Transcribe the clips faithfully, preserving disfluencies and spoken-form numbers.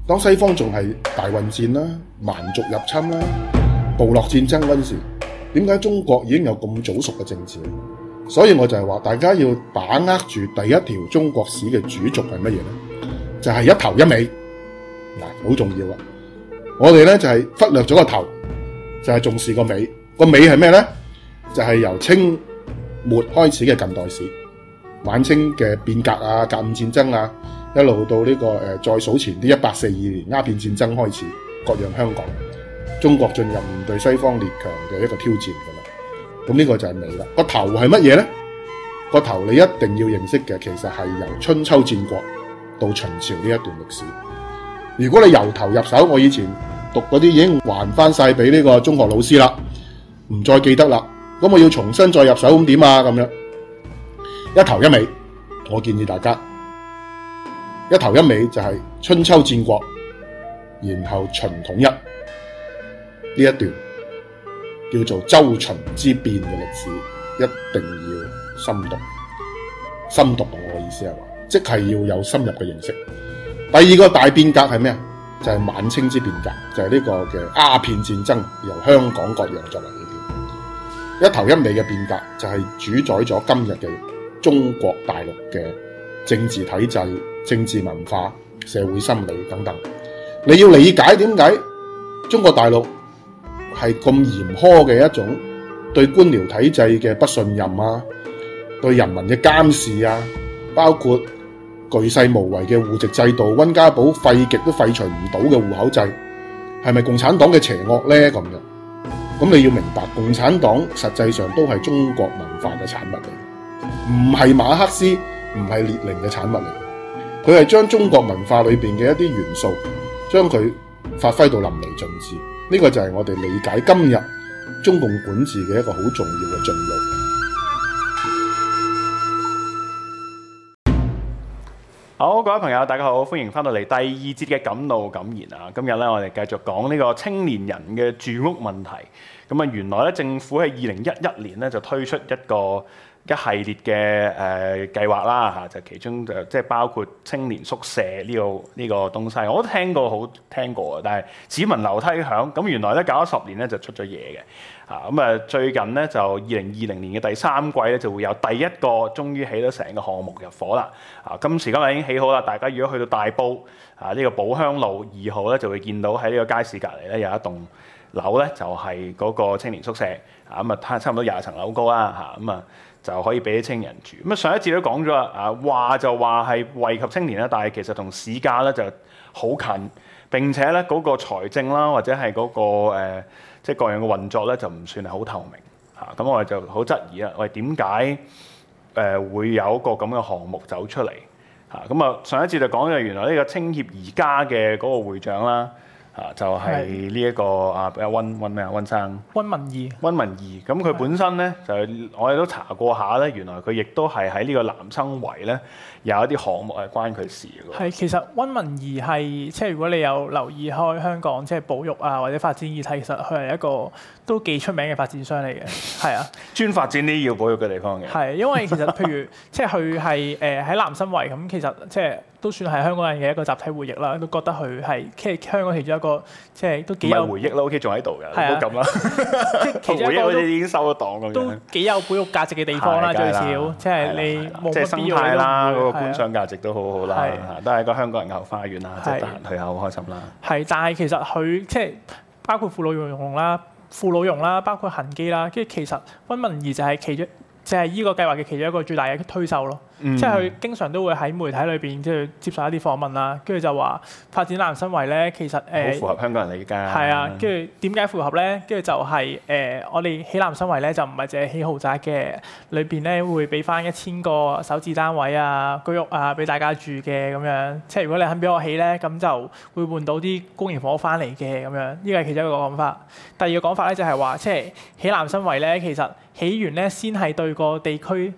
當西方仲係大混戰啦、蠻族入侵啦、部落戰爭嗰陣時，點解中國已經有咁早熟嘅政治？所以我就係話，大家要把握住第一條中國史嘅主軸係乜嘢咧？就係、是、一頭一尾，嗱，好重要啊！我哋咧就係、是、忽略咗個頭，就係、是、重視個尾。個尾係咩咧？就係、是、由清末開始嘅近代史，晚清嘅變革啊、甲午戰爭啊。一路到呢、這個誒、呃，再數前啲一八四二年鴉片戰爭開始，割讓香港，中國進入面對西方列強嘅一個挑戰噶啦。咁呢個就係尾啦。個頭係乜嘢咧？個頭你一定要認識嘅，其實係由春秋戰國到秦朝呢一段歷史。如果你由頭入手，我以前讀嗰啲已經還翻晒俾呢個中學老師啦，唔再記得啦。咁我要重新再入手，咁點啊？咁樣一頭一尾，我建議大家。一頭一尾就係春秋戰國，然後秦統一呢一段叫做周秦之變嘅歷史，一定要深讀。深讀我嘅意思係話，即係要有深入嘅認識。第二個大變革係咩啊？就係、是、晚清之變革，就係、是、呢個嘅鴉片戰爭，由香港割讓作為起點。一頭一尾嘅變革就係主宰咗今日嘅中國大陸嘅政治體制、政治文化、社會心理等等。你要理解點解中國大陸係咁嚴苛嘅一種對官僚體制嘅不信任啊，對人民嘅監視啊，包括巨細無遺嘅戶籍制度，溫家寶廢極都廢除唔到嘅戶口制，係咪共產黨嘅邪惡呢？咁樣，咁你要明白，共產黨實際上都係中國文化嘅產物嚟，唔係馬克思，唔係列寧嘅產物嚟。佢係將中國文化裏邊嘅一啲元素，將佢發揮到淋漓盡致。呢個就係我哋理解今日中共管治嘅一個好重要嘅進路。 好，各位朋友，大家好，歡迎翻到嚟第二節嘅敢怒敢言啊！今日咧，我哋繼續講呢個青年人嘅住屋問題。咁啊，原來咧政府喺二零一一年咧就推出一個一系列嘅誒、呃、計劃啦嚇，就其中就即係包括青年宿舍呢、這個呢、這個東西，我都聽過好聽過啊，但係只聞樓梯響。咁原來咧搞咗十年咧就出咗嘢嘅嚇，咁啊最近咧就二零二零年嘅第三季咧就會有第一個終於起咗成個項目入伙啦啊！今時今日已經起好啦，大家如果去到大埔啊呢、這個寶香路二號咧就會見到喺呢個街市隔離咧有一棟樓咧就係、是、嗰個青年宿舍啊，咁啊差唔多廿層樓高啦嚇，咁啊就可以俾啲青人住。咁啊上一節都講咗啦，啊話就話係惠及青年啦，但係其實同市價咧就好近，並且咧嗰個財政啦或者係嗰、那個、呃、即係各樣嘅運作咧就唔算係好透明嚇。咁、啊、我哋就好質疑啦，喂點解誒會有一個咁嘅項目走出嚟嚇？咁啊上一節就講咗原來呢個青協而家嘅嗰個會長啦。啊，就係呢一個啊，溫溫咩啊，溫生， 溫文義， 溫文義。咁佢本身咧就我哋都查過下咧，原來佢亦都係喺呢個南生圍咧有一啲項目係關佢事嘅。 係，其實溫文義係即係如果你有留意開香港即係保育啊或者發展議題，其實佢係一個都幾出名嘅發展商嚟嘅。係啊，專發展啲要保育嘅地方嘅。 係，因為其實譬如即係佢係誒喺南生圍咁，其實即係都算係香港人嘅一個集體回憶啦，都覺得佢係即係香港其中一個即係都幾有回憶啦。OK，仲喺度嘅，唔好咁啦。 即係其中一個都已經收咗檔咁樣， 都幾有保育價值嘅地方啦，最少即係你冇乜必要生態啦，嗰個觀賞價值都好好啦，都係個香港人嘅後花園啦，即係得閒去下好開心啦。 係，但係其實佢即係包括傅老榕啦、傅老榕啦，包括恒基啦，跟住其實溫文義就係其中。就係依個計劃嘅其中一個最大嘅推手咯，嗯、即係佢經常都會喺媒體裏邊即係接受一啲訪問啦，跟住就話發展南生圍咧，其實誒好符合香港人理解。 係啊，跟住點解符合咧？跟住就係、是、誒、呃、我哋起南生圍咧就唔係淨係起豪宅嘅，裏邊咧會俾翻一千個首置單位啊、居屋啊俾大家住嘅咁樣。即係如果你肯俾我起咧，咁就會換到啲公營房屋翻嚟嘅咁樣。呢個係其中一個講法。第二個講法咧就係話，即係起南生圍咧，其實起完咧先係對個地區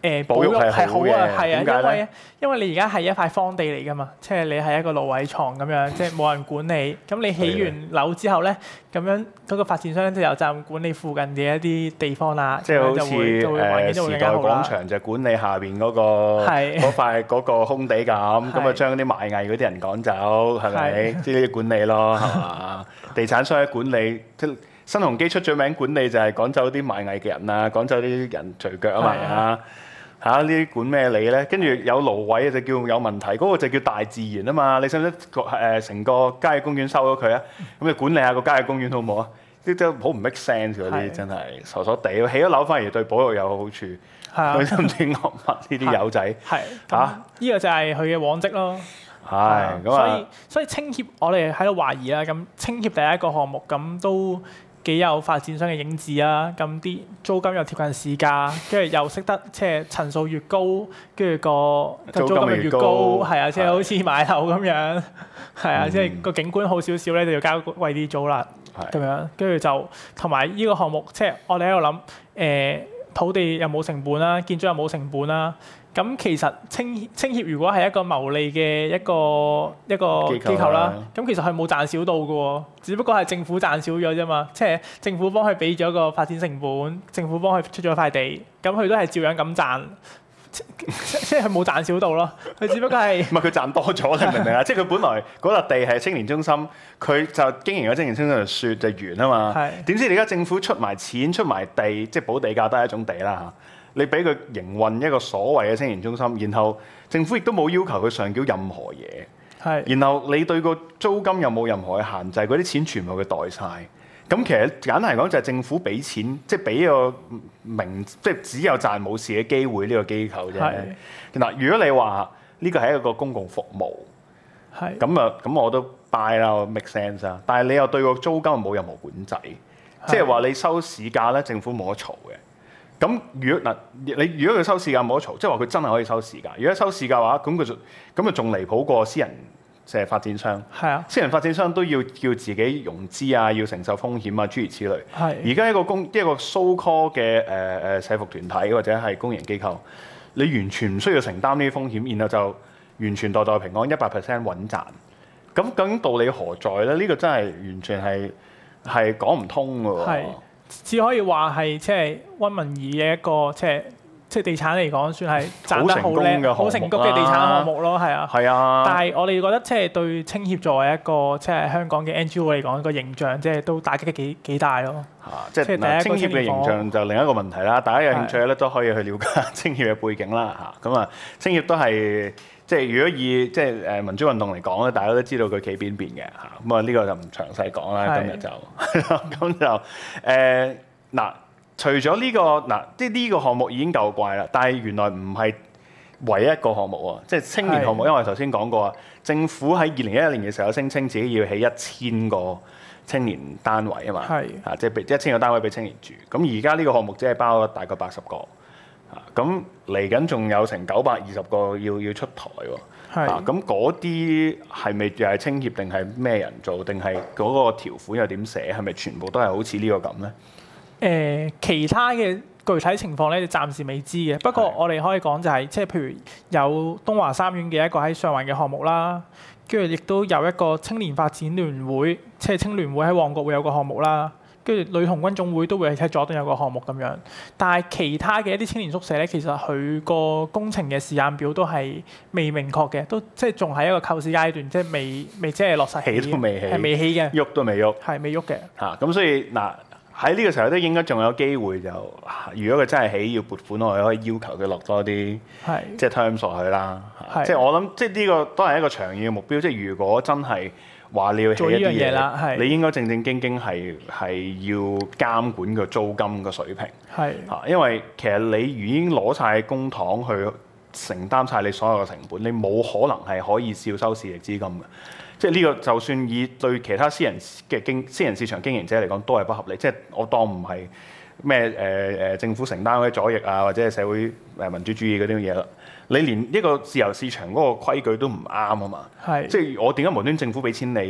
誒保育係係好好嘅啊，係啊， 點解咧因為因為你而家係一塊荒地嚟㗎嘛，即係你係一個蘆葦床咁樣，即係冇人管理。咁你起完樓之後咧，咁樣嗰個發展商咧就有責任管理附近嘅一啲地方啦， 即係好似咁樣就會就會環境就會誒時代更加好啦廣。場就管理下邊嗰個係嗰塊嗰個空地咁，咁啊係將啲賣藝嗰啲人趕走，係咪？ 係即係呢啲管理咯，係嘛？地產商嘅管理，即係新鴻基出咗名管理就係趕走啲賣藝嘅人啊，趕走啲人隨腳啊嘛係嚇嚇呢啲管咩你咧？跟住有蘆葦就叫有問題，嗰、個就叫大自然啊嘛！你使唔使誒成個郊野公園收咗佢啊？咁你管理下個郊野公園好唔好啊？啲真係好唔 make sense 嗰啲係真係傻傻地，起咗樓反而對保育有好處。 係啊佢，都唔知噏乜呢啲友仔係嚇咁呢個就係佢嘅往績咯。 係咁所以啊！ 所以青協我哋喺度懷疑啦，咁青協第一個項目咁都幾有發展商嘅影子啊，咁啲租金又貼近市價，跟住又識得即係層數越高，跟住個個租金又越高，係啊，即係好似買樓咁樣，係啊，即係個景觀好少少咧，就要交貴啲租啦，咁樣，跟住就同埋呢個項目，即係我哋喺度諗，誒土地又冇成本啦，建築又冇成本啦。咁其實青青協如果係一個牟利嘅一個一個機構機構啦啦， 咁其實佢冇賺少到嘅喎，只不過係政府賺少咗啫嘛，即係政府幫佢俾咗個發展成本，政府幫佢出咗塊地，咁佢都係照樣咁賺，即即係佢冇賺少到咯，佢只不過係唔係佢賺多咗，你明唔明啊？即係佢本來嗰笪地係青年中心，佢就經營咗青年中心就説就完啊嘛。 係點知你而家政府出埋錢出埋地，即係補地價都係一種地啦嚇。你俾佢營運一個所謂嘅青年中心，然後政府亦都冇要求佢上繳任何嘢， 係然後你對個租金又冇任何嘅限制，嗰啲錢全部佢袋晒。咁其實簡單嚟講就係政府俾錢，即係俾個明，即係只有賺冇事嘅機會呢個機構啫。 係嗱，如果你話呢個係一個公共服務， 係咁啊咁我都 buy 啦，我 make sense 啊。但係你又對個租金冇任何管制，即係話你收市價咧，政府冇得嘈嘅。咁如果嗱，你如果佢收市價冇得嘈，即係話佢真係可以收市價。如果收市價嘅話，咁佢就咁啊仲離譜過私人即係發展商。 係啊， 私人發展商都要叫自己融資啊，要承受風險啊，諸如此類。 係而家一個公一個 so call 嘅誒誒社服團體或者係公營機構，你完全唔需要承擔呢啲風險，然後就完全代代平安，一百 percent 穩賺。咁究竟道理何在咧？呢、呢個真係完全係係講唔通㗎喎。 係只可以話係即係溫文爾嘅一個即係即係地產嚟講，算係賺得好叻、好成功嘅地產項目咯，係啊。 係啊。 但係我哋覺得即係對青協作為一個即係香港嘅 N G O 嚟講，個形象即係都打擊得幾幾大咯。 嚇、啊！即係即係嗱， 第一個青協嘅形象就另一個問題啦。大家有興趣咧，都可以去了解青協嘅背景啦。嚇，咁啊，青協都係即係如果以即係誒民主運動嚟講咧，大家都知道佢企邊邊嘅嚇。咁啊，呢個就唔詳細講啦。今日就咁就誒嗱。除咗呢、這個嗱，即係呢個項目已經夠怪啦，但係原來唔係唯一一個項目喎，即係青年項目。因為我頭先講過啊，政府喺二零一一年嘅時候聲稱自己要起一千個青年單位啊嘛， 係啊，即係俾一千個單位俾青年住。咁而家呢個項目只係包咗大概八十個，啊，咁嚟緊仲有成九百二十個要要出台喎， 係啊，咁嗰啲係咪又係青協定係咩人做？定係嗰個條款又點寫？係咪全部都係好似呢個咁咧？ 誒、呃、其他嘅具體情況咧，就暫時未知嘅。不過我哋可以講就係、是，即係譬如有東華三院嘅一個喺上環嘅項目啦，跟住亦都有一個青年發展聯會，即係青聯會喺旺角會有個項目啦，跟住女童軍總會都會喺佐敦有個項目咁樣。但係其他嘅一啲青年宿舍咧，其實佢個工程嘅時間表都係未明確嘅，都即係仲喺一個構思階段，即係未未即係落實起都未起， 係未起嘅， 喐都未喐， 係未喐嘅。 嚇咁、啊、所以嗱。喺呢個時候都應該仲有機會就，如果佢真係起要撥款，我哋可以要求佢落多啲， 係即係 terms 落去啦。 係即係我諗，即係呢個都係一個長遠嘅目標。即係如果真係話你要起一啲做呢樣嘢啦，係你應該正正經經係係要監管個租金個水平。 係嚇，因為其實你已經攞晒公帑去承擔晒你所有嘅成本，你冇可能係可以少收市值資金嘅。即係呢個，就算以對其他私人嘅經私人市場經營者嚟講，都係不合理。即係我當唔係咩誒誒政府承擔嗰啲左翼啊，或者係社會誒民主主義嗰啲嘢啦。你連一個自由市場嗰個規矩都唔啱啊嘛。 係即係我點解無端政府俾錢你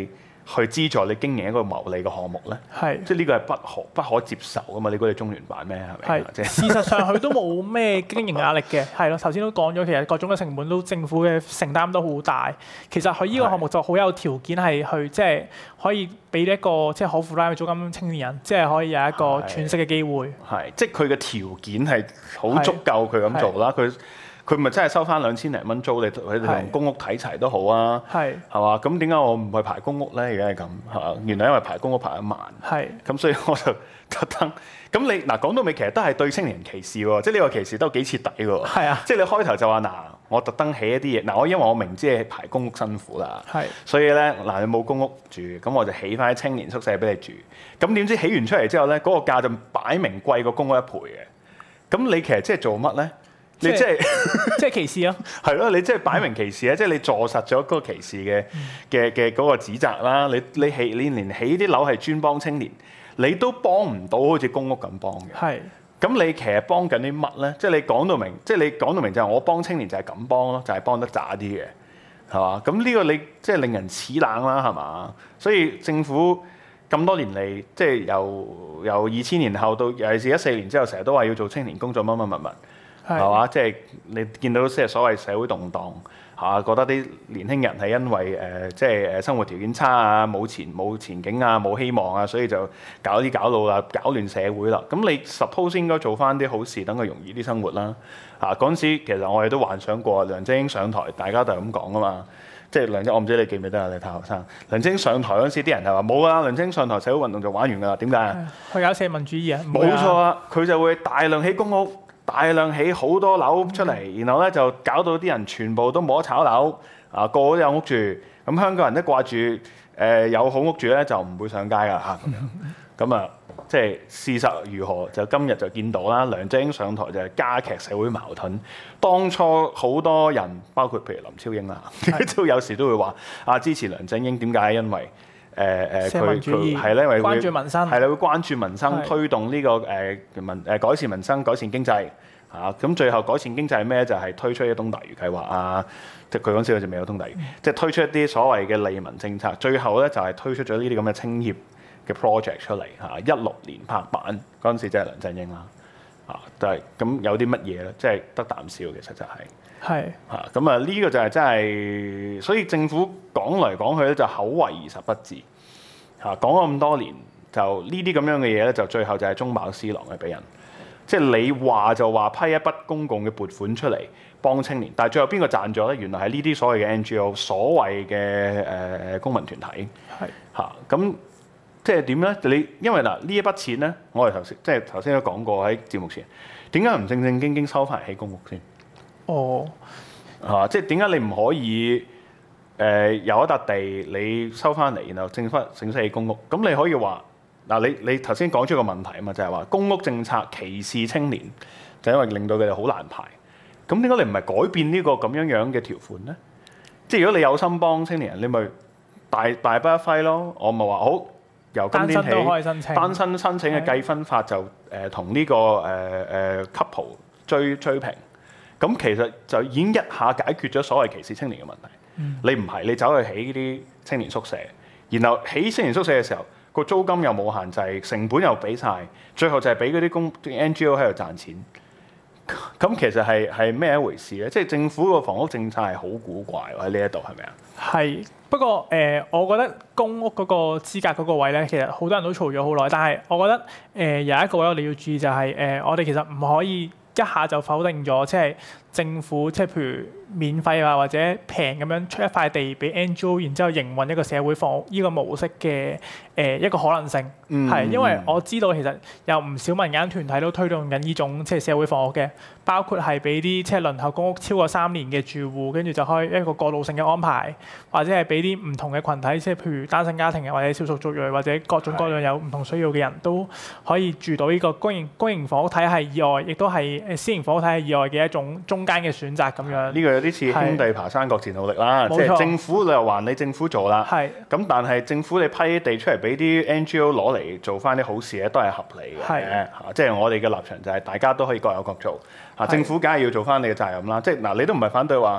去資助你經營一個牟利嘅項目咧？ 係即係呢個係不可不可接受噶嘛？你估你中聯辦咩係咪？ 係即係事實上佢都冇咩經營壓力嘅，係咯。頭先都講咗，其實各種嘅成本都政府嘅承擔都好大。其實佢呢個項目就好有條件係去即係可以俾一個即係可負擔嘅租金青年人，即係可以有一個喘息嘅機會。 係，即係佢嘅條件係好足夠佢咁做啦。佢佢咪真係收翻兩千零蚊租，你佢哋同公屋睇齊都好啊。係係嘛？咁點解我唔去排公屋咧？而家係咁係嘛？原來因為排公屋排得慢。係咁，所以我就特登咁你嗱講到尾，其實都係對青年人歧視喎。即係呢個歧視都幾徹底喎。係啊，即係你開頭就話嗱，我特登起一啲嘢嗱，我因為我明知係排公屋辛苦啦，係所以咧嗱，你冇公屋住，咁我就起翻啲青年宿舍俾你住。咁點知起完出嚟之後咧，嗰、嗰個價就擺明貴過公屋一倍嘅。咁你其實即係做乜咧？你即係即係歧視咯， 係咯，你即係擺明歧視啊！即係你坐實咗嗰個歧視嘅嘅嘅嗰個指責啦。你你起你連起啲樓係專幫青年，你都幫唔到好似公屋咁幫嘅。係。咁你其實幫緊啲乜咧？即係你講到明，即係你講到明就係我幫青年就係咁幫咯，就係幫得渣啲嘅，係嘛？咁呢個你即係令人齒冷啦，係嘛？所以政府咁多年嚟，即係由由二千年後到尤其是一四年之後，成日都話要做青年工作乜乜乜乜。係嘛？即係你見到即係所謂社會動盪嚇，覺得啲年輕人係因為誒、呃、即係誒生活條件差啊、冇錢冇前景啊、冇希望啊，所以就搞啲搞路啦，搞亂社會啦。咁你 suppose 應該做翻啲好事，等佢容易啲生活啦。嚇嗰陣時其實我哋都幻想過梁振英上台，大家都係咁講啊嘛。即係梁振，我唔知你記唔記得啊？你太後生。梁振英上台嗰陣時，啲人係話冇啊，梁振英上台社會運動就玩完㗎啦。點解啊？ 佢搞社民主義啊！ 冇錯啊，佢就會大量起公屋。大量起好多樓出嚟，然後咧就搞到啲人全部都冇得炒樓，啊個個都有屋住，咁香港人都掛住誒有好屋住咧就唔會上街㗎嚇咁樣，咁啊即係事實如何就今日就見到啦。梁振英上台就係加劇社會矛盾。當初好多人包括譬如林超英啦，都有時都會話啊支持梁振英，點解？因為誒誒佢佢係咧，因為會關注民生，係啦，會關注民生，推動呢、這個誒民誒改善民生、改善經濟嚇。咁、啊、最後改善經濟係咩？就係、是、推出一東大嶼計劃啊！即係佢嗰陣時就未有東大嶼，嗯、即係推出一啲所謂嘅利民政策。最後咧就係、是、推出咗呢啲咁嘅青協嘅 project 出嚟嚇。一、啊、六年拍板嗰陣時，即係梁振英啦嚇。就係咁有啲乜嘢咧？即係得啖笑，其實就係、是。係嚇，咁啊呢個就係真係，所以政府講嚟講去咧就口惠而實不至嚇，講咗咁多年，就呢啲咁樣嘅嘢咧，就最後就係中飽私囊嘅俾人。即係你話就話批一筆公共嘅撥款出嚟幫青年，但係最後邊個賺咗咧？原來係呢啲所謂嘅 N G O，所謂嘅誒公民團體係嚇，咁即係點咧？你因為嗱呢一筆錢咧，我哋頭先即係頭先都講過喺節目前，點解唔正正經經收翻嚟起公屋先？哦，嚇！即係點解你唔可以誒、呃、有一笪地你收翻嚟，然後整翻整起公屋？咁你可以話嗱，你你頭先講出個問題啊嘛，就係、是、話公屋政策歧視青年，就因為令到佢哋好難排。咁點解你唔係改變呢個咁樣樣嘅條款咧？即係如果你有心幫青年人，你咪大大筆一揮咯。我咪話好，由今年起單身都可以申請，單身申請嘅計分法就誒同呢個誒誒、呃呃、couple 追追平。咁其實就已經一下解決咗所謂歧視青年嘅問題。嗯、你唔係你走去起呢啲青年宿舍，然後起青年宿舍嘅時候，個租金又冇限制，成本又俾晒，最後就係俾嗰啲公 N G O 喺度賺錢。咁其實係係咩一回事咧？即係政府個房屋政策係好古怪喎，喺呢一度係咪啊？係，不過誒、呃，我覺得公屋嗰個資格嗰個位咧，其實好多人都嘈咗好耐。但係我覺得誒、呃、有一個位我哋要注意就係、是、誒、呃，我哋其實唔可以一下就否定咗，即係政府即係譬如免費啊或者平咁樣出一塊地俾 N G O， 然之後營運一個社會房屋呢個模式嘅誒、呃、一個可能性，係、嗯、因為我知道其實有唔少民間團體都推動緊呢種即係社會房屋嘅，包括係俾啲即係輪候公屋超過三年嘅住戶，跟住就開一個過渡性嘅安排，或者係俾啲唔同嘅群體，即係譬如單身家庭或者少數族裔或者各種各樣有唔同需要嘅人都可以住到呢個公營公營房屋體系以外，亦都係誒私營房屋體系以外嘅一種中間嘅選擇咁樣。呢個有啲似兄弟爬山各自努力啦，即係政府你又還你政府做啦，咁但係政府你批地出嚟俾啲 N G O 攞嚟做翻啲好事咧，都係合理嘅嚇。即係我哋嘅立場就係大家都可以各有各做嚇，政府梗係要做翻你嘅責任啦。即係嗱，你都唔係反對話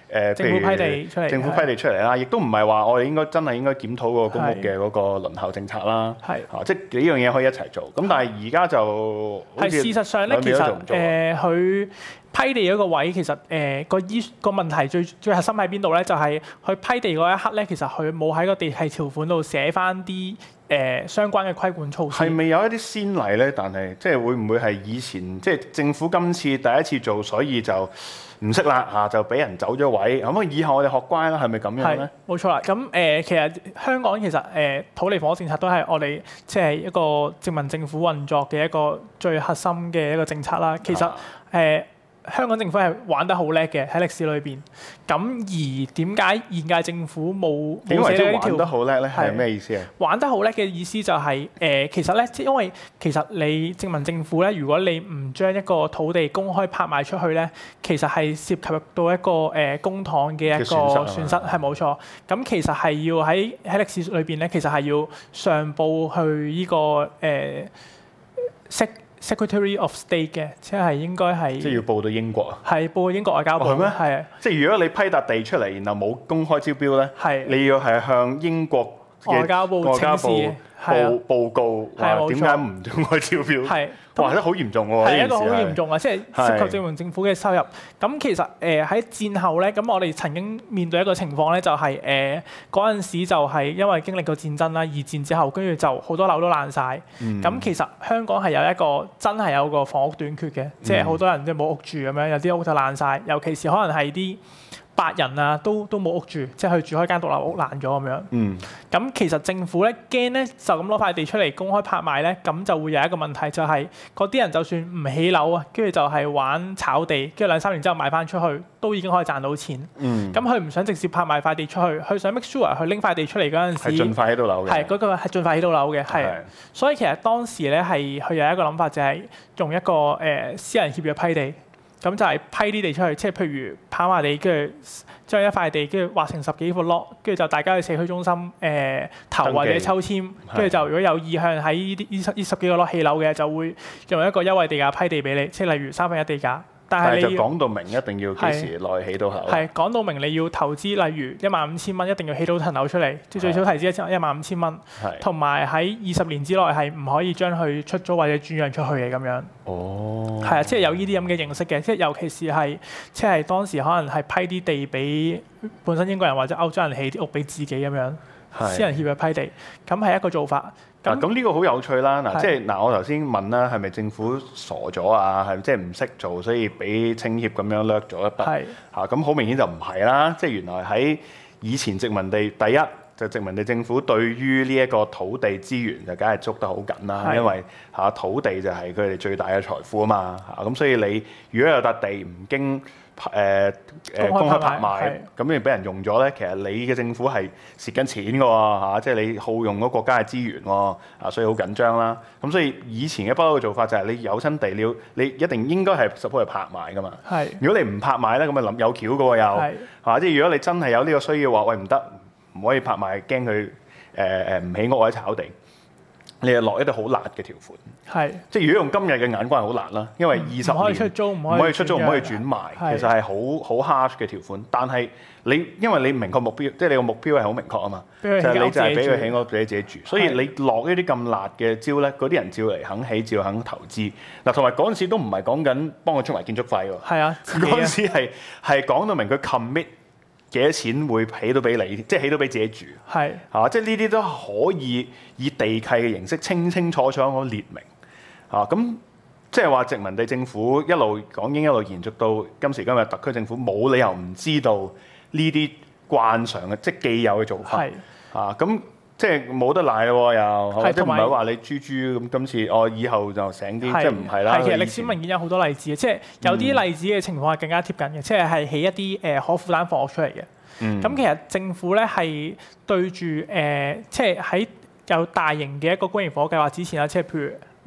誒， 政府批地出嚟， 政府批地出嚟啦，亦都唔係話我哋應該真係應該檢討個公屋嘅嗰個輪候政策啦。 係啊，即係幾樣嘢可以一齊做。咁但係而家就係事實上咧，其實誒佢批地嗰個位其實誒個依個問題最最核心喺邊度咧？就係佢批地嗰一刻咧，其實佢冇喺個地契條款度寫翻啲誒相關嘅規管措施。 係咪有一啲先例咧？但係即係會唔會係以前即係政府今次第一次做，所以就唔識啦嚇，就俾人走咗位。咁啊，以後我哋學乖啦，係咪咁樣咧？ 冇錯啦。咁誒、呃，其實香港其實誒、呃、土地房屋政策都係我哋即係一個殖民政府運作嘅一個最核心嘅一個政策啦。其實誒。呃香港政府係玩得好叻嘅喺歷史裏邊，咁而點解現屆政府冇冇寫呢條？ 玩得好叻咧，係咩意思啊？ 玩得好叻嘅意思就係、是、誒、呃，其實咧，即係因為其實你殖民政府咧，如果你唔將一個土地公開拍賣出去咧，其實係涉及到一個誒、呃、公帑嘅一個損失，係冇錯。咁其實係要喺喺歷史裏邊咧，其實係要上報去呢、這個誒息。呃 Secretary of State 嘅，即係應該係即係要報到英國啊？ 係報英國外交部。係咩？係啊。即係如果你批笪地出嚟，然後冇公開招標咧，係你要係向英國外交部請示報報告話點解唔公開招標？係哇，真係好嚴重喎！ 係一個好嚴重啊，即係涉及殖民政府嘅收入。咁其實誒喺戰後咧，咁我哋曾經面對一個情況咧，就係誒嗰陣時就係因為經歷過戰爭啦，二戰之後，跟住就好多樓都爛晒。咁、嗯、其實香港係有一個真係有個房屋短缺嘅，即係好多人都冇屋住咁樣，有啲屋就爛晒，尤其是可能係啲白人啊，都都冇屋住，即係佢住開間獨立屋爛咗咁樣。嗯。咁其實政府咧驚咧，就咁攞塊地出嚟公開拍賣咧，咁就會有一個問題，就係嗰啲人就算唔起樓啊，跟住就係玩炒地，跟住兩三年之後賣翻出去，都已經可以賺到錢。嗯。咁佢唔想直接拍賣塊地出去，佢想 make sure 佢拎塊地出嚟嗰陣時， 係盡快起到樓嘅。 係嗰、嗰個係盡快起到樓嘅，係。所以其實當時咧係佢有一個諗法，就係用一個誒、呃、私人協約批地。咁就係批啲地出去，即係譬如跑馬地，跟住將一塊地跟住劃成十幾個 lot，跟住就大家去社區中心誒、呃、投或者抽籤，跟住就如果有意向喺呢啲呢十呢十幾個 lot 起樓嘅，就會用一個優惠地價批地俾你，即係例如三分一地價。但係你就講到明一定要幾時內起到樓。 係講到明你要投資，例如一萬五千蚊一定要起到層樓出嚟，即係最少投資一千一萬五千蚊。同埋喺二十年之內係唔可以將佢出租或者轉讓出去嘅咁樣。哦。係啊，即係有呢啲咁嘅形式嘅，即係尤其是係即係當時可能係批啲地俾本身英國人或者歐洲人起啲屋俾自己咁樣，私人協約批地，咁係一個做法。 咁咁呢個好有趣啦！嗱，即係嗱，我頭先問啦，係咪政府傻咗啊？係即係唔識做，所以俾青協咁樣掠咗一筆？係嚇，咁好明顯就唔係啦！即係原來喺以前殖民地，第一就殖民地政府對於呢一個土地資源就梗係捉得好緊啦，因為嚇土地就係佢哋最大嘅財富啊嘛嚇，咁所以你如果有笪地唔經誒誒、呃、公開拍賣，咁你俾人用咗咧，其實你嘅政府係蝕緊錢嘅喎嚇，即係你耗用咗國家嘅資源喎，啊，所以好緊張啦。咁所以以前嘅不嬲嘅做法就係你有親地料，你一定應該係 support 去拍賣噶嘛。係。如果你唔拍賣咧，咁咪諗有橋嘅喎又，係嘛？即係如果你真係有呢個需要話，喂唔得，唔可以拍賣，驚佢誒誒唔起屋或者炒地。你係落一啲好辣嘅條款，係即係如果用今日嘅眼光係好辣啦，因為二十年唔可以出租，唔可以出租，唔可以轉賣，其實係好好 harsh 嘅條款。但係你因為你明確目標，即係你個目標係好明確啊嘛，就係你就係俾佢起屋俾你自己住，所以你落呢啲咁辣嘅招咧，嗰啲人照嚟肯起，照肯投資。嗱，同埋嗰陣時都唔係講緊幫佢出埋建築費喎，係啊，嗰陣時係係講到明佢 commit。幾多錢會起到俾你？即係起到俾自己住，係啊！即係呢啲都可以以地契嘅形式清清楚楚咁列明啊！咁即係話殖民地政府一路港英一路延續到今時今日，特區政府冇理由唔知道呢啲慣常嘅即係既有嘅做法，係啊！咁即係冇得賴咯又，即係唔係話你豬豬咁今次我、哦、以後就醒啲，即係唔係啦？係其實歷史文件有好多例子嘅，即係有啲例子嘅情況係更加貼近嘅，即係係起一啲誒可負擔房屋出嚟嘅。咁、嗯、其實政府咧係對住誒，即係喺有大型嘅一個公營房屋計劃之前啦，即係譬如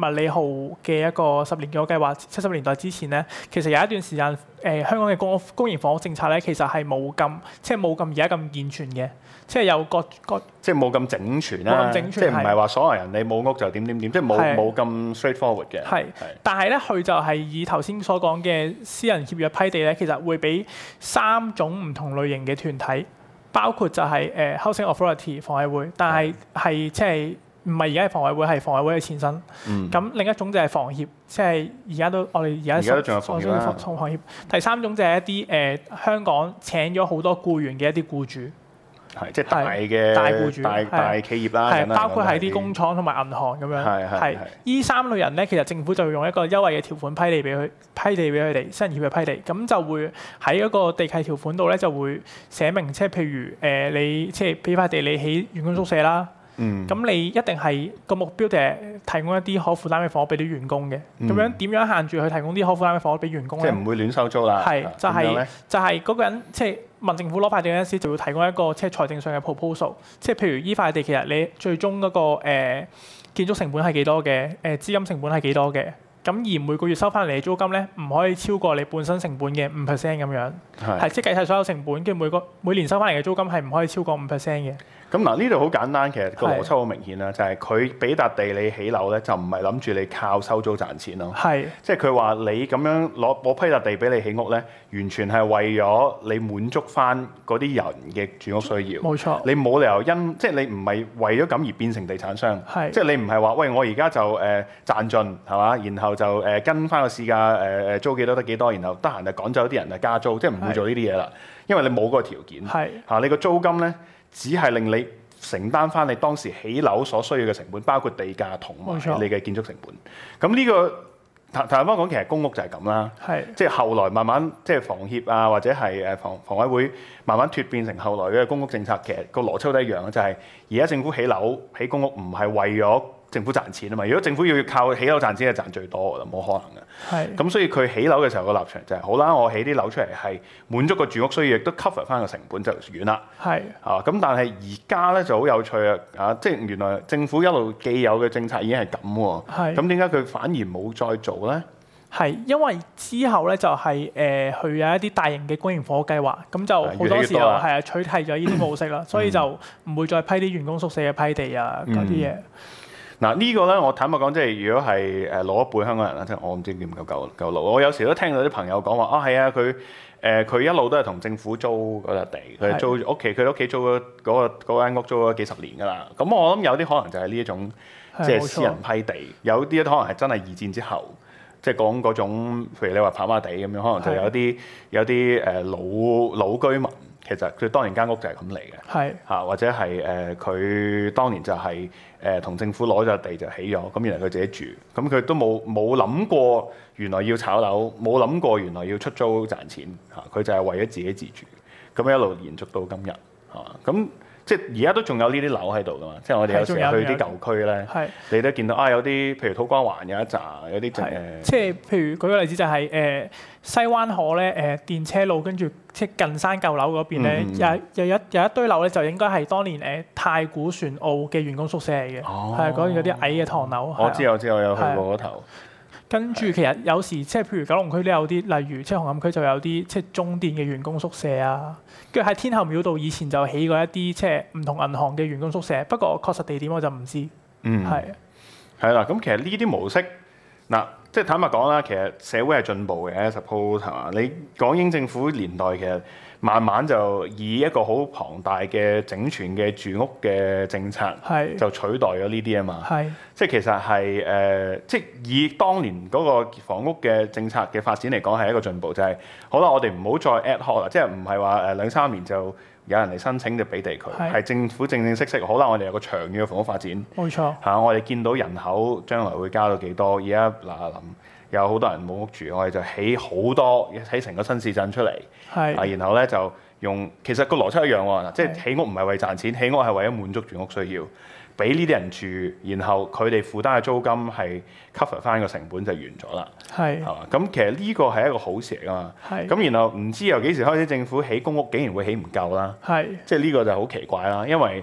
麥理浩嘅一個十年建屋計劃，七十年代之前咧，其實有一段時間誒、呃、香港嘅公屋公營房屋政策咧，其實係冇咁即係冇咁而家咁健全嘅，即係有各各即係冇咁整全啦， 冇咁整全即係唔係話所有人你冇屋就點點點，即係冇係冇咁 straightforward 嘅。 係，但係咧佢就係以頭先所講嘅私人協約批地咧，其實會俾三種唔同類型嘅團體，包括就係、是、誒、呃、Housing Authority 房委會，但係係即係唔係而家係房委會，係房委會嘅前身。咁、嗯、另一種就係房協，即係而家都我哋而家而家都仲有房協啦。 房協。第三種就係一啲誒、呃、香港請咗好多僱員嘅一啲僱主。 係即係大嘅大僱主、 大大企業啦， 係包括係啲工廠同埋銀行咁樣。 係係依三類人咧，其實政府就會用一個優惠嘅條款批地俾佢，批地俾佢哋，私人協約批地，咁就會喺嗰個地契條款度咧就會寫明，即係譬如誒、呃、你即係俾塊地你起員工宿舍啦。嗯，咁你一定係個目標就係提供一啲可負擔嘅房屋俾啲員工嘅，咁、嗯、樣點樣限住佢提供啲可負擔嘅房屋俾員工咧？ 即係唔會亂收租啦。 係，就係、是、就係、是、嗰個人即係、就是、問政府攞塊地嗰陣時，就會提供一個即係財政上嘅 proposal，即係譬如依塊地其實你最終嗰、那個、呃、建築成本係幾多嘅，誒、呃、資金成本係幾多嘅，咁而每個月收翻嚟嘅租金咧唔可以超過你本身成本嘅五 percent 咁樣，係即係計晒所有成本，跟住每個每年收翻嚟嘅租金係唔可以超過五 percent 嘅。咁嗱呢度好簡單，其實個邏輯好明顯啦，就係佢俾笪地你起樓咧，就唔係諗住你靠收租賺錢咯。係，即係佢話你咁樣攞我批笪地俾你起屋咧，完全係為咗你滿足翻嗰啲人嘅住屋需要。冇錯，你冇理由因即係你唔係為咗咁而變成地產商。係，即係你唔係話喂我而家就誒、呃、賺盡係嘛，然後就誒、呃、跟翻個市價誒誒租幾多得幾多，然後得閒就趕走啲人就加租，即係唔會做呢啲嘢啦，因為你冇嗰個條件。係嚇，你個租金咧，只係令你承擔翻你當時起樓所需要嘅成本，包括地價同埋你嘅建築成本。咁呢、這個坦坦白講，其實公屋就係咁啦。係，即係後來慢慢即係房協啊，或者係誒房房委會慢慢脫變成後來嘅公屋政策，其實個邏輯都一樣，就係而家政府起樓起公屋唔係為咗政府賺錢啊嘛。如果政府要靠起樓賺錢，係賺最多㗎啦，冇可能嘅。係，咁所以佢起樓嘅時候個立場就係、是、好啦，我起啲樓出嚟係滿足個住屋需要，亦都 cover 翻個成本就遠啦。係啊，咁但係而家咧就好有趣啊！啊，即係原來政府一路既有嘅政策已經係咁喎。係，咁點解佢反而冇再做咧？ 係因為之後咧就係、是、誒，佢、呃、有一啲大型嘅公營房屋計劃，咁就好多時候係啊取締咗呢啲模式啦，所以就唔會再批啲員工宿舍嘅批地啊嗰啲嘢。 嗱、這個、呢個咧，我坦白講，即係如果係誒老一輩香港人啦，即係我唔知夠唔夠夠夠老。我有時都聽到啲朋友講話啊，係啊，佢誒佢一路都係同政府租嗰笪地，佢租屋企，佢屋企租咗嗰個嗰間屋租咗幾十年㗎啦。咁我諗有啲可能就係呢一種即係私人批地，有啲可能係真係二戰之後，即係講嗰種，譬如你話跑馬地咁樣，可能就有啲有啲誒老老居民。其實佢當年間屋就係咁嚟嘅，係嚇或者係誒佢當年就係誒同政府攞咗地就起咗，咁原來佢自己住，咁佢都冇冇諗過原來要炒樓，冇諗過原來要出租賺錢嚇，佢就係為咗自己自住，咁一路延續到今日嚇，咁即係而家都仲有呢啲樓喺度噶嘛，即係我哋有時候去啲舊區咧，你都見到啊有啲譬如土瓜灣有一紮有啲誒， 即係譬如舉個例子就係、是、誒、呃、西灣河咧誒、呃、電車路跟住即係近山舊樓嗰邊咧，有有一有一堆樓咧就應該係當年誒、呃、太古船澳嘅員工宿舍嚟嘅，係嗰嗰啲矮嘅唐樓。 我知我知，我有去過嗰頭。 跟住其實有時即係譬如九龍區都有啲，例如即係紅磡區就有啲即係中電嘅員工宿舍啊。跟住喺天后廟道以前就起過一啲即係唔同銀行嘅員工宿舍，不過確實地點我就唔知。嗯，係係啦。咁其實呢啲模式嗱，即係坦白講啦，其實社會係進步嘅 ，suppose 係嘛？你港英政府年代其實慢慢就以一個好龐大嘅整全嘅住屋嘅政策，就取代咗呢啲啊嘛。係即係其實係誒、呃，即係以當年嗰個房屋嘅政策嘅發展嚟講係一個進步，就係、是、好啦，我哋唔好再 ad hoc 啦，即係唔係話誒兩三年就有人嚟申請就俾地佢，係政府正正式式好啦，我哋有個長遠嘅房屋發展。冇錯嚇、啊，我哋見到人口將來會加到幾多，而家嗱嗱諗。有好多人冇屋住，我哋就起好多，起成個新市鎮出嚟。係啊，然後咧就用，其實個邏輯一樣喎，即係起屋唔係為賺錢，起屋係為咗滿足住屋需要，俾呢啲人住，然後佢哋負擔嘅租金係 cover 翻個成本就完咗啦。係係嘛？咁其實呢個係一個好事嚟㗎嘛。係咁，然後唔知由幾時開始政府起公屋竟然會起唔夠啦。係即係呢個就好奇怪啦，因為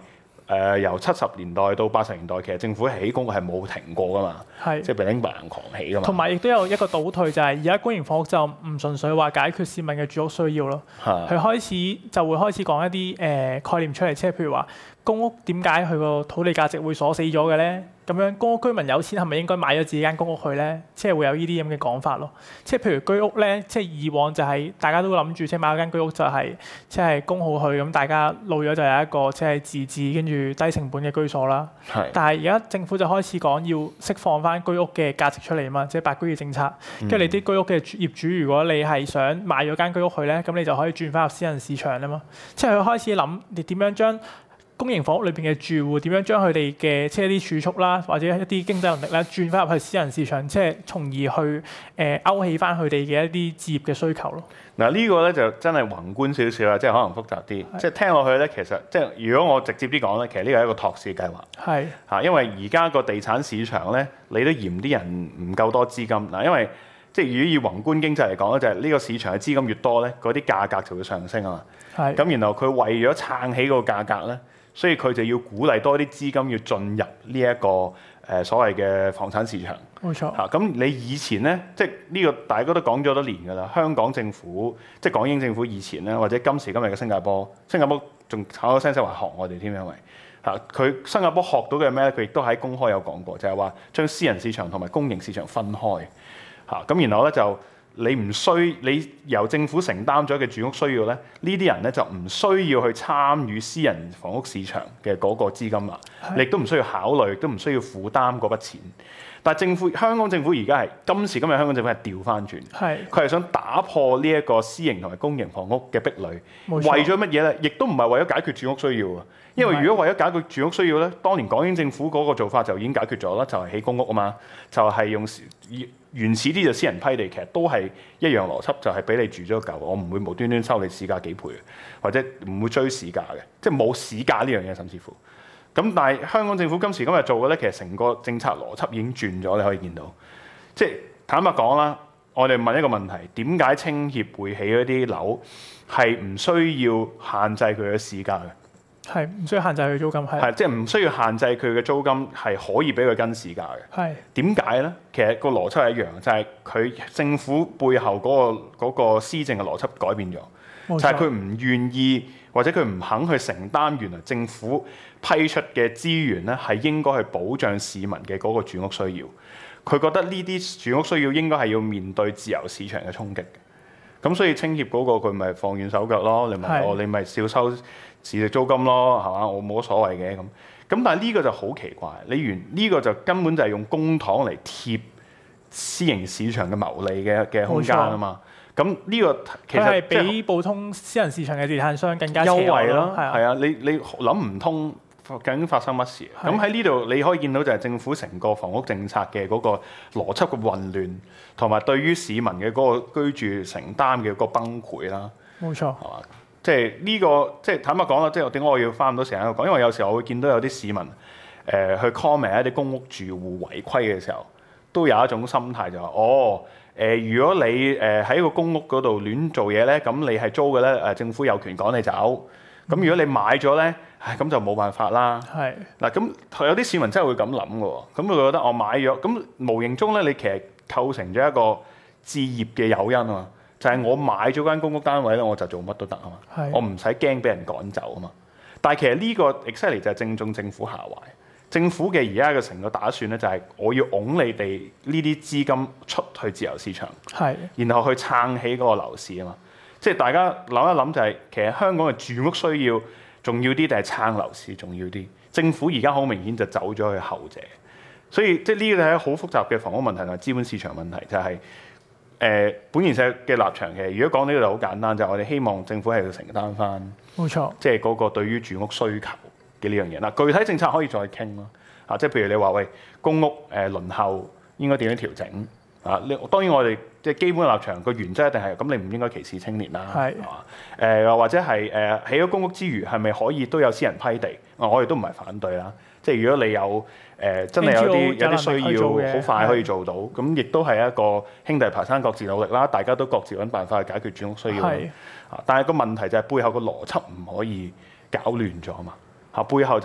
呃、由七十年代到八十年代，其實政府起公屋係冇停過噶嘛， 係即係並白人狂起噶嘛。 同埋亦都有一個倒退，就係而家公營房屋就唔純粹話解決市民嘅住屋需要咯，佢開始就會開始講一啲誒、呃、概念出嚟，即係譬如話公屋點解佢個土地價值會鎖死咗嘅咧？咁樣公屋居民有錢係咪應該買咗自己間公屋去咧？即係會有呢啲咁嘅講法咯。即係譬如居屋咧，即係以往就係大家都諗住即係買咗間居屋就係即係供好佢，咁大家老咗就有一個即係自置跟住低成本嘅居所啦。 係。 但係而家政府就開始講要釋放翻居屋嘅價值出嚟啊嘛，即係白居二政策。跟住你啲居屋嘅業主，如果你係想買咗間居屋去咧，咁你就可以轉翻入私人市場啊嘛。即係佢開始諗你點樣將公營房屋裏邊嘅住戶點樣將佢哋嘅即係啲儲蓄啦，或者一啲經濟能力咧轉翻入去私人市場，即係從而去誒、呃、勾起翻佢哋嘅一啲置業嘅需求咯。 嗱呢個咧就真係宏觀少少啦，即係可能複雜啲。即係聽落去咧，其實即係如果我直接啲講咧，其實呢個係一個托市計劃。 係嚇，因為而家個地產市場咧，你都嫌啲人唔夠多資金嗱，因為即係如果以宏觀經濟嚟講咧，就係、是、呢個市場嘅資金越多咧，嗰啲價格就會上升啊嘛。係。咁然後佢為咗撐起個價格咧。所以佢就要鼓勵多啲資金要進入呢、這、一個誒、呃、所謂嘅房產市場。 冇錯。嚇咁、啊、你以前咧，即係呢個大家都講咗多年㗎啦。香港政府即係港英政府以前咧，或者今時今日嘅新加坡，新加坡仲炒咗聲聲話學我哋添，因為嚇佢、啊、新加坡學到嘅咩咧？佢亦都喺公開有講過，就係、是、話將私人市場同埋公營市場分開嚇。咁、啊、然後咧就。你唔需你由政府承擔咗嘅住屋需要咧，呢啲人咧就唔需要去參與私人房屋市場嘅嗰個資金啦，你亦都唔需要考慮，亦都唔需要負擔嗰筆錢。但係政府香港政府而家係今時今日香港政府係調翻轉，佢係想打破呢一個私營同埋公營房屋嘅壁壘，為咗乜嘢咧？亦都唔係為咗解決住屋需要啊！因為如果為咗解決住屋需要咧，當年港英政府嗰個做法就已經解決咗啦，就係、是、起公屋啊嘛，就係、是、用原始啲就私人批地，其實都係一樣邏輯，就係、是、俾你住咗夠，我唔會無端端收你市價幾倍，或者唔會追市價嘅，即係冇市價呢樣嘢，甚至乎。咁但係香港政府今時今日做嘅咧，其實成個政策邏輯已經轉咗，你可以見到。即係坦白講啦，我哋問一個問題：點解青協會起嗰啲樓係唔需要限制佢嘅市價嘅？ 係唔需要限制佢租金，係係即係唔需要限制佢嘅租金，係可以俾佢跟市價嘅。係點解咧？其實個邏輯係一樣，就係、是、佢政府背後嗰、那個嗰、那個施政嘅邏輯改變咗，就係佢唔願意或者佢唔肯去承擔原來政府批出嘅資源咧，係應該去保障市民嘅嗰個住屋需要。佢覺得呢啲住屋需要應該係要面對自由市場嘅衝擊嘅。咁所以青協嗰個佢咪放軟手腳咯？你咪我你咪少收市值租金咯，係嘛？我冇乜所謂嘅咁。咁但係呢個就好奇怪，你原呢、這個就根本就係用公帑嚟貼私營市場嘅牟利嘅嘅空間啊嘛。咁呢個其實係比普通私人市場嘅地產商更加優惠咯。係啊，你你諗唔通究竟發生乜事？咁喺呢度你可以見到就係政府成個房屋政策嘅嗰個邏輯嘅混亂，同埋對於市民嘅嗰個居住承擔嘅嗰個崩潰啦。冇錯，係嘛？即係呢個即係坦白講啦，即係點解我要花咁多時間喺度講？因為有時候我會見到有啲市民誒、呃、去 comment 一啲公屋住戶違規嘅時候，都有一種心態就話、是：哦誒、呃，如果你誒喺個公屋嗰度亂做嘢咧，咁你係租嘅咧，誒政府有權趕你走。咁、嗯、如果你買咗咧，唉咁就冇辦法啦。係嗱，咁有啲市民真係會咁諗嘅喎。咁佢覺得我買咗，咁無形中咧，你其實構成咗一個置業嘅誘因啊嘛。就係、是、我買咗間公屋單位咧，我就做乜都得啊嘛。我唔使驚俾人趕走啊嘛。但係其實呢個 exactly 就係正中政府下懷。政府嘅而家嘅成個打算咧，就係我要擁你哋呢啲資金出去自由市場，然後去撐起嗰個樓市啊嘛。即係大家諗一諗、就是，就係其實香港嘅住屋需要重要啲，定係撐樓市重要啲？政府而家好明顯就走咗去後者，所以即係呢個係好複雜嘅房屋問題同埋資本市場問題，就係、是。誒、呃、本研社嘅立場嘅，如果講呢個就好簡單，就係、是、我哋希望政府係要承擔翻，冇錯，即係嗰個對於住屋需求嘅呢樣嘢。嗱，具體政策可以再傾咯，啊，即係譬如你話喂公屋誒、呃、輪候應該點樣調整啊？你當然我哋即係基本嘅立場個原則一定係咁，你唔應該歧視青年啦，係嘛？誒又或者係誒起咗公屋之餘，係咪可以都有私人批地？啊，我哋都唔係反對啦。即係如果你有誒、呃、真係有啲有啲需要，好快可以做到，咁亦都係一個兄弟爬山各自努力啦，大家都各自揾辦法去解決住屋需要。係啊，但係個問題就係背後個邏輯唔可以搞亂咗嘛。嚇，背後就係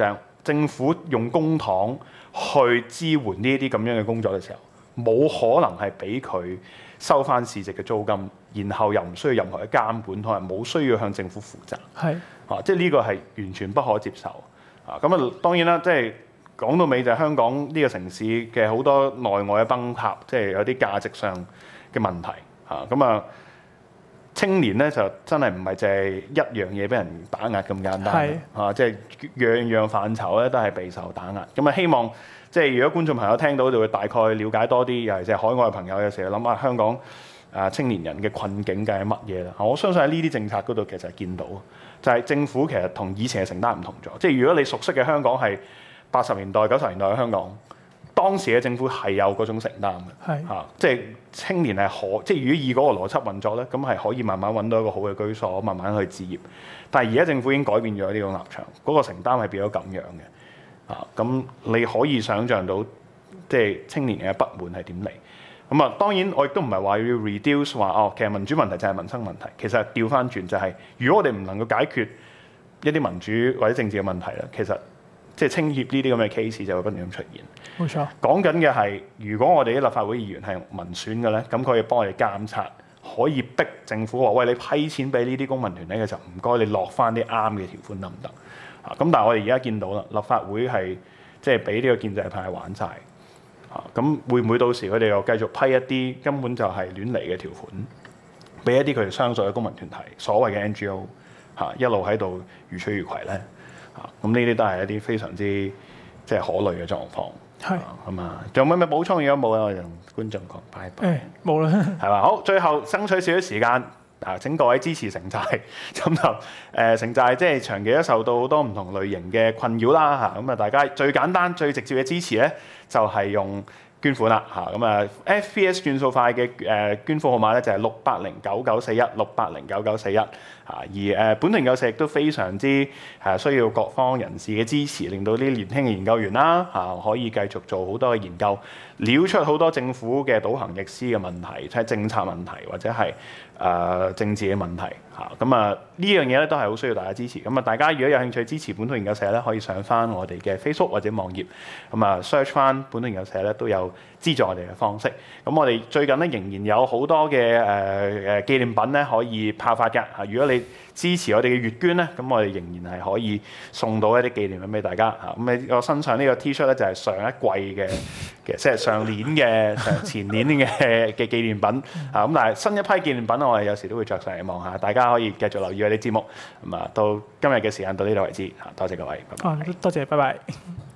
政府用公帑去支援呢啲咁樣嘅工作嘅時候，冇可能係俾佢收翻市值嘅租金，然後又唔需要任何嘅監管，同埋冇需要向政府負責。 係啊，即係呢個係完全不可接受。啊，咁啊當然啦，即係講到尾就係香港呢個城市嘅好多內外嘅崩塌，即係有啲價值上嘅問題。啊，咁啊青年咧就真係唔係淨係一樣嘢俾人打壓咁簡單。 係啊，即係樣樣範疇咧都係備受打壓。咁啊希望即係如果觀眾朋友聽到就會大概了解多啲，尤其是海外嘅朋友有時候諗下香港啊青年人嘅困境究竟係乜嘢啦？我相信喺呢啲政策嗰度其實係見到。就係政府其實同以前嘅承擔唔同咗，即係如果你熟悉嘅香港係八十年代、九十年代嘅香港，當時嘅政府係有嗰種承擔嘅， 係嚇、啊，即係青年係可，即係如果以嗰個邏輯運作咧，咁係可以慢慢揾到一個好嘅居所，慢慢去置業。但係而家政府已經改變咗呢個立場，嗰、嗰個承擔係變咗咁樣嘅，啊，咁你可以想像到，即係青年嘅不滿係點嚟？咁啊，當然我亦都唔係話要 reduce 話哦，其實民主問題就係民生問題。其實調翻轉就係、是，如果我哋唔能夠解決一啲民主或者政治嘅問題咧，其實即係青協呢啲咁嘅 case 就會不斷咁出現。 冇錯。講緊嘅係，如果我哋啲立法會議員係民選嘅咧，咁佢可以幫我哋監察，可以逼政府話：喂，你批錢俾呢啲公民團體嘅時候，唔該你落翻啲啱嘅條款得唔得？啊，咁但係我哋而家見到啦，立法會係即係俾呢個建制派玩晒。咁會唔會到時佢哋又繼續批一啲根本就係亂嚟嘅條款，俾一啲佢哋相信嘅公民團體、所謂嘅 N G O 嚇一路喺度如取如攜咧？嚇，咁呢啲都係一啲非常之即係可慮嘅狀況。係咁啊，仲有咩咩補充？如果冇咧，我就同觀眾講拜拜。 誒冇啦， 係嘛？好，最後爭取少少時間。啊！請各位支持城寨，咁就誒、呃、城寨即係長期都受到好多唔同類型嘅困擾啦嚇，咁啊大家最簡單最直接嘅支持咧，就係、是、用捐款啦嚇，咁啊 F P S 轉數快嘅誒捐款號碼咧就係六八零九九四一六八零九九四一嚇，而誒本團友社亦都非常之係需要各方人士嘅支持，令到啲年輕嘅研究員啦嚇可以繼續做好多嘅研究，撩出好多政府嘅倒行逆施嘅問題，即係政策問題或者係誒、呃、政治嘅問題嚇，咁啊呢樣嘢咧都係好需要大家支持。咁啊大家如果有興趣支持本土研究社咧，可以上翻我哋嘅 Facebook 或者網頁，咁啊 search 翻本土研究社咧都有資助我哋嘅方式。咁我哋最近咧仍然有好多嘅誒誒紀念品咧可以派發嘅嚇。如果你支持我哋嘅月捐咧，咁我哋仍然係可以送到一啲紀念品俾大家嚇。咁你我身上呢個 T-shirt 咧就係上一季嘅嘅，即係上年嘅、上前年嘅嘅紀念品嚇。咁但係新一批紀念品我哋有時都會着上嚟望下，大家可以繼續留意我哋節目。咁啊，到今日嘅時間到呢度為止嚇，多謝各位，拜拜。 多謝，拜拜。